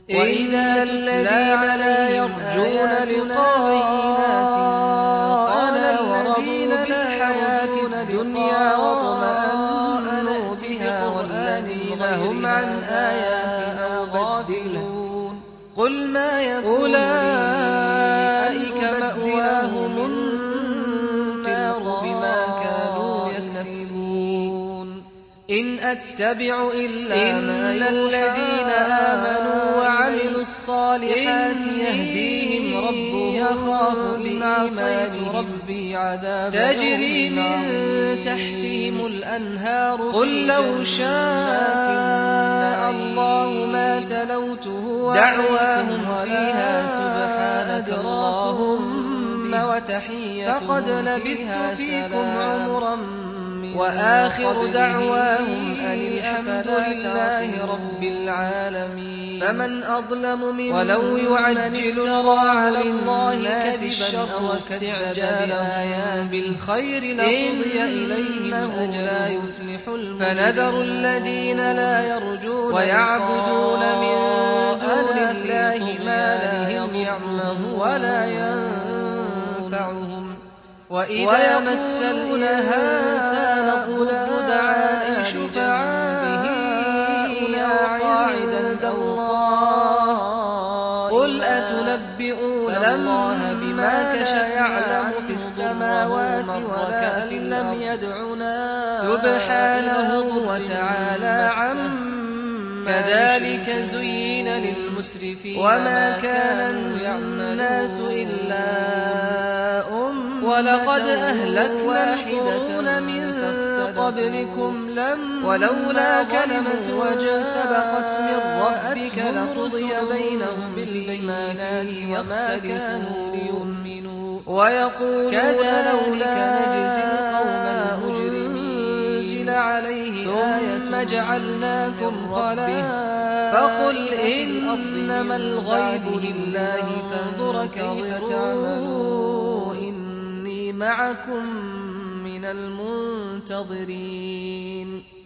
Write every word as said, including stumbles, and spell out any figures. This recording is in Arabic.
وإذا الذين لا يرجون لقاءنا ورضوا بالحياة الدنيا واطمأنوا بها والذين هم عن آياتنا غافلون قل ما يكون أولئك مأواهم النار بما كانوا يكسبون إن أتبع إلا ما الذين آمنوا وعملوا الصالحات يهديهم ربهم يخاف إن عصيت ربي عذاب تجري من تحتهم الأنهار قل لو شاء الله ما تلوته دعواهم فيها سبحانك اللهم وتحيتهم فقد لبثت فيكم عمرا وآخر دعواهم أن الحمد لله رب العالمين فمن أظلم ممن ولو يعجل الله على الله كسبا أو استعجالا بالخير لقضي إليهم لا يفلح المجرمون فنذر الذين لا يرجون ويعبدون من دون الله ما لا يضرهم ولا ينفعهم وإذا مس الإنسان ضر دعا شفعائنا عند الله قل أتنبئون الله بما يعلم في السماوات والأرض لم يدعنا سبحانه وتعالى عما كذلك زين للمسرفين وما كان الناس إلا أم ولقد أهلكنا القرون من قبلكم لم ولولا كلمة وجه سبقت من ربك لقضي بينهم بالبينات وما كانوا ليؤمنوا ويقولون لولا نجزي القوم المجرمين عليه ثم جعلناكم خلائف فقل إنما الغيب لله فانظر كيف تعملون إني معكم من المنتظرين